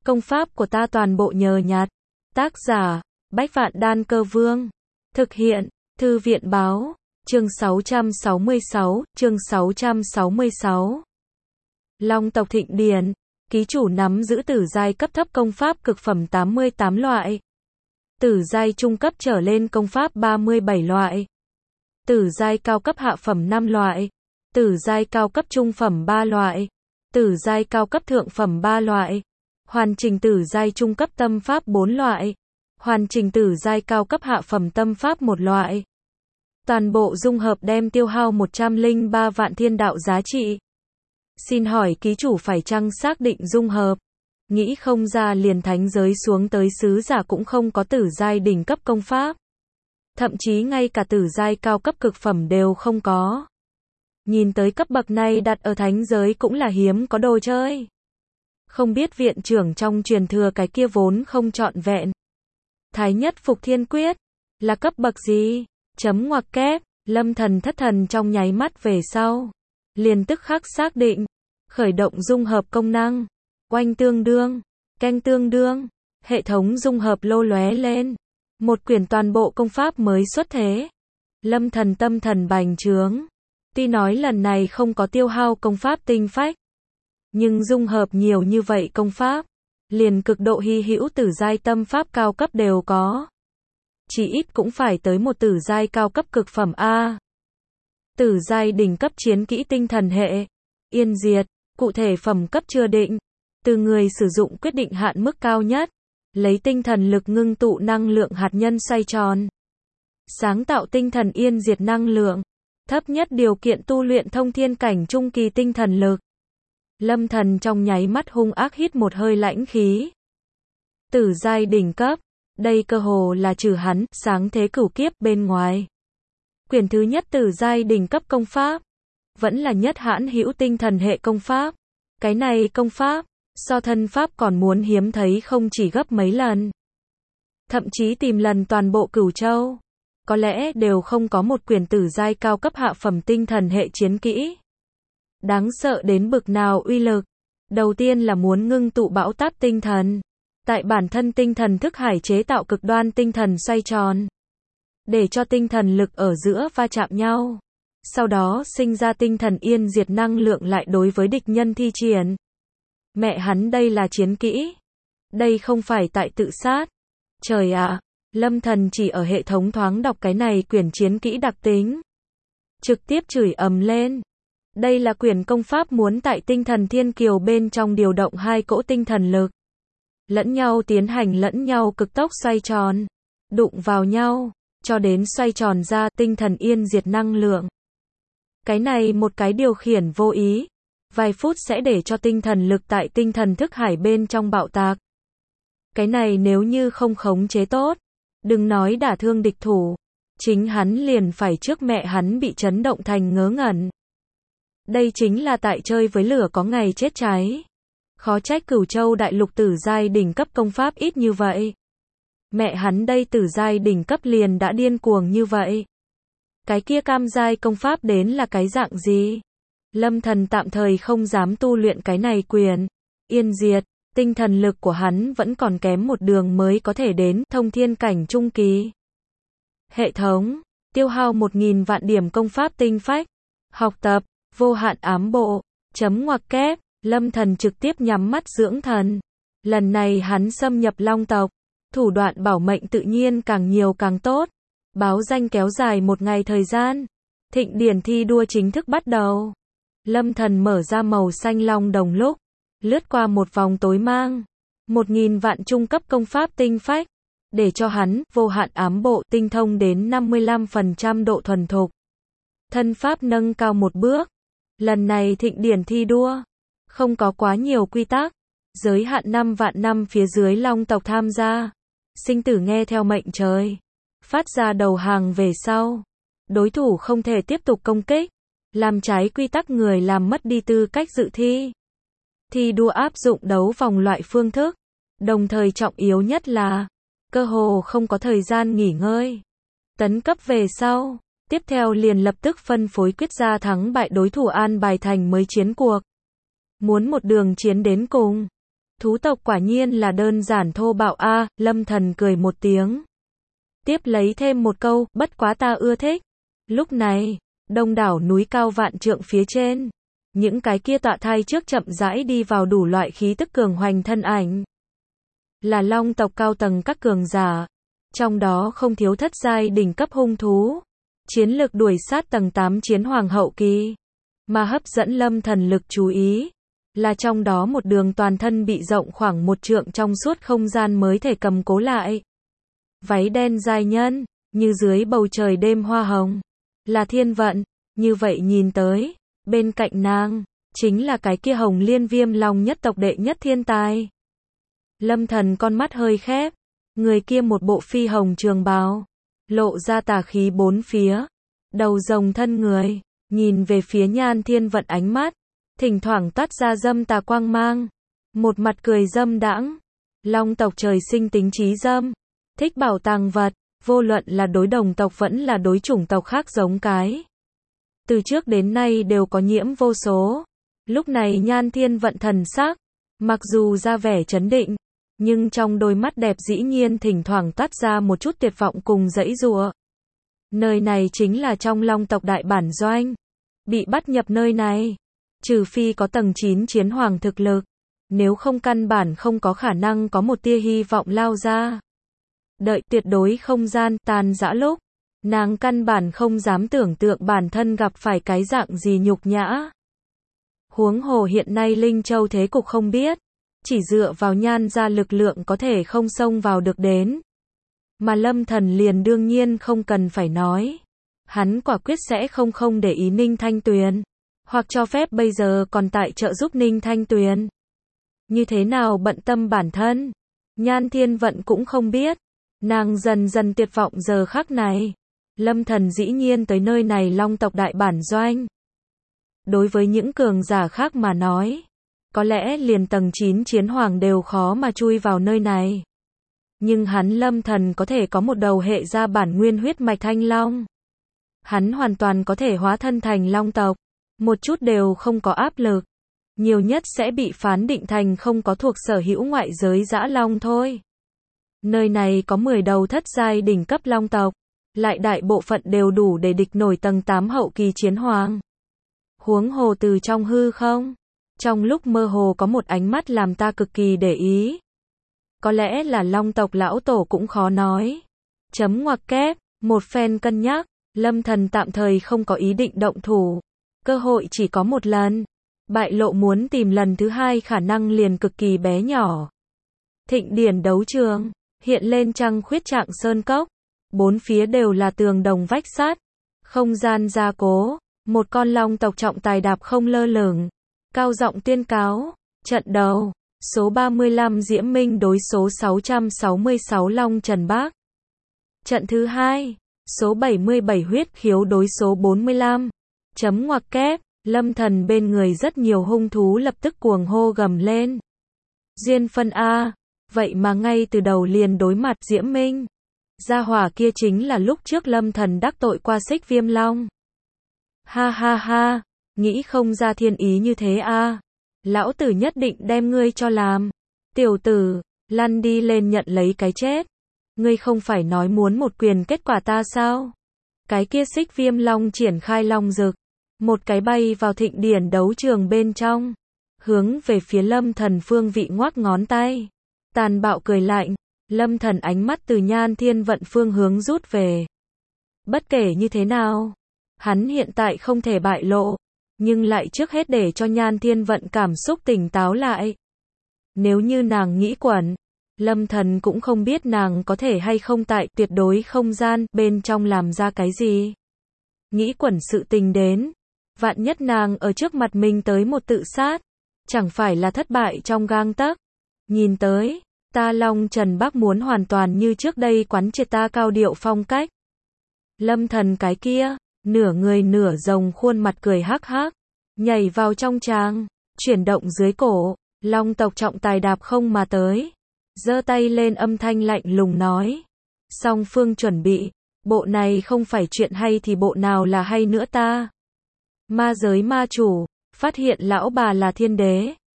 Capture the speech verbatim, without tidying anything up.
Công pháp của ta toàn bộ nhờ nhặt. Tác giả, Bách Vạn Đan Cơ Vương. Thực hiện, Thư viện Báo. Chương sáu trăm sáu mươi sáu, chương sáu trăm sáu mươi sáu. Long tộc Thịnh Điền, ký chủ nắm giữ tử giai cấp thấp công pháp cực phẩm tám mươi tám loại. Tử giai trung cấp trở lên công pháp ba mươi bảy loại. Tử giai cao cấp hạ phẩm năm loại. Tử giai cao cấp trung phẩm ba loại. Tử giai cao cấp thượng phẩm ba loại. Hoàn chỉnh tử giai trung cấp tâm pháp bốn loại. Hoàn chỉnh tử giai cao cấp hạ phẩm tâm pháp một loại. Toàn bộ dung hợp đem tiêu hao một trăm lẻ ba vạn thiên đạo giá trị. Xin hỏi ký chủ phải chăng xác định dung hợp? Nghĩ không ra liền thánh giới xuống tới sứ giả cũng không có tử giai đỉnh cấp công pháp. Thậm chí ngay cả tử giai cao cấp cực phẩm đều không có. Nhìn tới cấp bậc này đặt ở thánh giới cũng là hiếm có đồ chơi. Không biết viện trưởng trong truyền thừa cái kia vốn không trọn vẹn. Thái nhất phục thiên quyết là cấp bậc gì? Chấm ngoặc kép, Lâm Thần thất thần trong nháy mắt về sau. Liền tức khắc xác định. Khởi động dung hợp công năng. Oanh tương đương, canh tương đương. Hệ thống dung hợp lô lóe lên. Một quyển toàn bộ công pháp mới xuất thế. Lâm Thần tâm thần bành trướng. Tuy nói lần này không có tiêu hao công pháp tinh phách. Nhưng dung hợp nhiều như vậy công pháp. Liền cực độ hy hữu tử giai tâm pháp cao cấp đều có. Chỉ ít cũng phải tới một tử giai cao cấp cực phẩm A. Tử giai đỉnh cấp chiến kỹ tinh thần hệ. Yên diệt, cụ thể phẩm cấp chưa định. Từ người sử dụng quyết định hạn mức cao nhất. Lấy tinh thần lực ngưng tụ năng lượng hạt nhân xoay tròn. Sáng tạo tinh thần yên diệt năng lượng. Thấp nhất điều kiện tu luyện thông thiên cảnh trung kỳ tinh thần lực. Lâm Thần trong nháy mắt hung ác hít một hơi lãnh khí. Tử giai đỉnh cấp. Đây cơ hồ là trừ hắn, sáng thế cửu kiếp bên ngoài. Quyển thứ nhất tử giai đỉnh cấp công pháp. Vẫn là nhất hãn hữu tinh thần hệ công pháp. Cái này công pháp, so thân pháp còn muốn hiếm thấy không chỉ gấp mấy lần. Thậm chí tìm lần toàn bộ Cửu Châu. Có lẽ đều không có một quyển tử giai cao cấp hạ phẩm tinh thần hệ chiến kỹ. Đáng sợ đến bực nào uy lực. Đầu tiên là muốn ngưng tụ bão táp tinh thần. Tại bản thân tinh thần thức hải chế tạo cực đoan tinh thần xoay tròn. Để cho tinh thần lực ở giữa va chạm nhau. Sau đó sinh ra tinh thần yên diệt năng lượng lại đối với địch nhân thi triển. Mẹ hắn đây là chiến kỹ. Đây không phải tại tự sát. Trời ạ, Lâm Thần chỉ ở hệ thống thoáng đọc cái này quyển chiến kỹ đặc tính. Trực tiếp chửi ầm lên. Đây là quyển công pháp muốn tại tinh thần thiên kiều bên trong điều động hai cỗ tinh thần lực. Lẫn nhau tiến hành lẫn nhau cực tốc xoay tròn. Đụng vào nhau, cho đến xoay tròn ra tinh thần yên diệt năng lượng. Cái này một cái điều khiển vô ý. Vài phút sẽ để cho tinh thần lực tại tinh thần thức hải bên trong bạo tạc. Cái này nếu như không khống chế tốt. Đừng nói đả thương địch thủ. Chính hắn liền phải trước mẹ hắn bị chấn động thành ngớ ngẩn. Đây chính là tại chơi với lửa có ngày chết cháy. Khó trách Cửu Châu đại lục tử giai đỉnh cấp công pháp ít như vậy. Mẹ hắn đây tử giai đỉnh cấp liền đã điên cuồng như vậy. Cái kia cam giai công pháp đến là cái dạng gì? Lâm Thần tạm thời không dám tu luyện cái này quyền. Yên diệt, tinh thần lực của hắn vẫn còn kém một đường mới có thể đến thông thiên cảnh trung kỳ. Hệ thống, tiêu hao một nghìn vạn điểm công pháp tinh phách. Học tập, vô hạn ám bộ, chấm ngoặc kép, Lâm Thần trực tiếp nhắm mắt dưỡng thần. Lần này hắn xâm nhập Long tộc, thủ đoạn bảo mệnh tự nhiên càng nhiều càng tốt. Báo danh kéo dài một ngày thời gian. Thịnh điển thi đua chính thức bắt đầu. Lâm Thần mở ra màu xanh long đồng lúc. Lướt qua một vòng tối mang. Một nghìn vạn trung cấp công pháp tinh phách. Để cho hắn, vô hạn ám bộ tinh thông đến năm mươi lăm phần trăm độ thuần thục. Thân pháp nâng cao một bước. Lần này thịnh điển thi đua. Không có quá nhiều quy tắc. Giới hạn năm vạn năm phía dưới long tộc tham gia. Sinh tử nghe theo mệnh trời. Phát ra đầu hàng về sau. Đối thủ không thể tiếp tục công kích. Làm trái quy tắc người làm mất đi tư cách dự thi. Thi đua áp dụng đấu vòng loại phương thức. Đồng thời trọng yếu nhất là cơ hồ không có thời gian nghỉ ngơi. Tấn cấp về sau. Tiếp theo liền lập tức phân phối quyết ra thắng bại đối thủ an bài thành mới chiến cuộc. Muốn một đường chiến đến cùng. Thú tộc quả nhiên là đơn giản thô bạo a, Lâm Thần cười một tiếng. Tiếp lấy thêm một câu, bất quá ta ưa thích. Lúc này, đông đảo núi cao vạn trượng phía trên, những cái kia tọa thai trước chậm rãi đi vào đủ loại khí tức cường hoành thân ảnh. Là long tộc cao tầng các cường giả, trong đó không thiếu thất giai đỉnh cấp hung thú, chiến lực đuổi sát tầng tám chiến hoàng hậu kỳ, mà hấp dẫn Lâm Thần lực chú ý, là trong đó một đường toàn thân bị rộng khoảng một trượng trong suốt không gian mới thể cầm cố lại. Váy đen giai nhân, như dưới bầu trời đêm hoa hồng, là thiên vận, như vậy nhìn tới, bên cạnh nàng, chính là cái kia hồng liên viêm long nhất tộc đệ nhất thiên tài. Lâm Thần con mắt hơi khép, người kia một bộ phi hồng trường bào, lộ ra tà khí bốn phía, đầu rồng thân người, nhìn về phía Nhan Thiên Vận ánh mắt, thỉnh thoảng toát ra dâm tà quang mang, một mặt cười dâm đãng. Long tộc trời sinh tính trí dâm, thích bảo tàng vật, vô luận là đối đồng tộc vẫn là đối chủng tộc khác giống cái. Từ trước đến nay đều có nhiễm vô số. Lúc này Nhan Thiên Vận thần sắc, mặc dù ra vẻ trấn định, nhưng trong đôi mắt đẹp dĩ nhiên thỉnh thoảng toát ra một chút tuyệt vọng cùng giãy giụa. Nơi này chính là trong Long tộc đại bản doanh. Bị bắt nhập nơi này, trừ phi có tầng chín chiến hoàng thực lực, nếu không căn bản không có khả năng có một tia hy vọng lao ra. Đợi tuyệt đối không gian tan rã lúc, nàng căn bản không dám tưởng tượng bản thân gặp phải cái dạng gì nhục nhã. Huống hồ hiện nay Linh Châu thế cục không biết, chỉ dựa vào Nhan gia lực lượng có thể không xông vào được đến. Mà Lâm Thần liền đương nhiên không cần phải nói. Hắn quả quyết sẽ không không để ý Ninh Thanh Tuyền, hoặc cho phép bây giờ còn tại trợ giúp Ninh Thanh Tuyền. Như thế nào bận tâm bản thân, Nhan Thiên Vận cũng không biết. Nàng dần dần tuyệt vọng giờ khắc này. Lâm Thần dĩ nhiên tới nơi này Long tộc đại bản doanh. Đối với những cường giả khác mà nói, có lẽ liền tầng chín chiến hoàng đều khó mà chui vào nơi này. Nhưng hắn Lâm Thần có thể có một đầu hệ gia bản nguyên huyết mạch thanh long. Hắn hoàn toàn có thể hóa thân thành long tộc, một chút đều không có áp lực. Nhiều nhất sẽ bị phán định thành không có thuộc sở hữu ngoại giới dã long thôi. Nơi này có mười đầu thất giai đỉnh cấp long tộc, lại đại bộ phận đều đủ để địch nổi tầng tám hậu kỳ chiến hoàng. Huống hồ từ trong hư không, trong lúc mơ hồ có một ánh mắt làm ta cực kỳ để ý. Có lẽ là long tộc lão tổ cũng khó nói. Chấm ngoặc kép, một phen cân nhắc, Lâm Thần tạm thời không có ý định động thủ. Cơ hội chỉ có một lần. Bại lộ muốn tìm lần thứ hai khả năng liền cực kỳ bé nhỏ. Thịnh điển đấu trường, hiện lên trăng khuyết trạng sơn cốc. Bốn phía đều là tường đồng vách sắt. Không gian gia cố, một con long tộc trọng tài đạp không lơ lửng. Cao giọng tuyên cáo, trận đầu, số ba mươi lăm Diễm Minh đối số sáu trăm sáu mươi sáu Long Trần Bác. Trận thứ hai, số bảy mươi bảy Huyết Khiếu đối số bốn mươi lăm. Chấm ngoặc kép, Lâm Thần bên người rất nhiều hung thú lập tức cuồng hô gầm lên. Duyên phân A, vậy mà ngay từ đầu liền đối mặt Diễm Minh. Gia hỏa kia chính là lúc trước Lâm Thần đắc tội qua Xích Viêm Long. Ha ha ha, nghĩ không ra thiên ý như thế a. Lão tử nhất định đem ngươi cho làm. Tiểu tử, lăn đi lên nhận lấy cái chết. Ngươi không phải nói muốn một quyền kết quả ta sao? Cái kia Xích Viêm Long triển khai long rực, một cái bay vào thịnh điển đấu trường bên trong, hướng về phía Lâm Thần phương vị ngoắc ngón tay. Tàn bạo cười lạnh, Lâm Thần ánh mắt từ Nhan Thiên Vận phương hướng rút về. Bất kể như thế nào, hắn hiện tại không thể bại lộ, nhưng lại trước hết để cho Nhan Thiên Vận cảm xúc tỉnh táo lại. Nếu như nàng nghĩ quẩn, Lâm Thần cũng không biết nàng có thể hay không tại tuyệt đối không gian bên trong làm ra cái gì. Nghĩ quẩn sự tình đến, vạn nhất nàng ở trước mặt mình tới một tự sát, chẳng phải là thất bại trong gang tấc. Nhìn tới, ta Long Trần Bác muốn hoàn toàn như trước đây quán triệt ta cao điệu phong cách. Lâm Thần cái kia, nửa người nửa rồng khuôn mặt cười hắc hắc, nhảy vào trong tràng, chuyển động dưới cổ, long tộc trọng tài đạp không mà tới, giơ tay lên âm thanh lạnh lùng nói. Song phương chuẩn bị, bộ này không phải chuyện hay thì bộ nào là hay nữa ta. Ma giới ma chủ, phát hiện lão bà là thiên đế.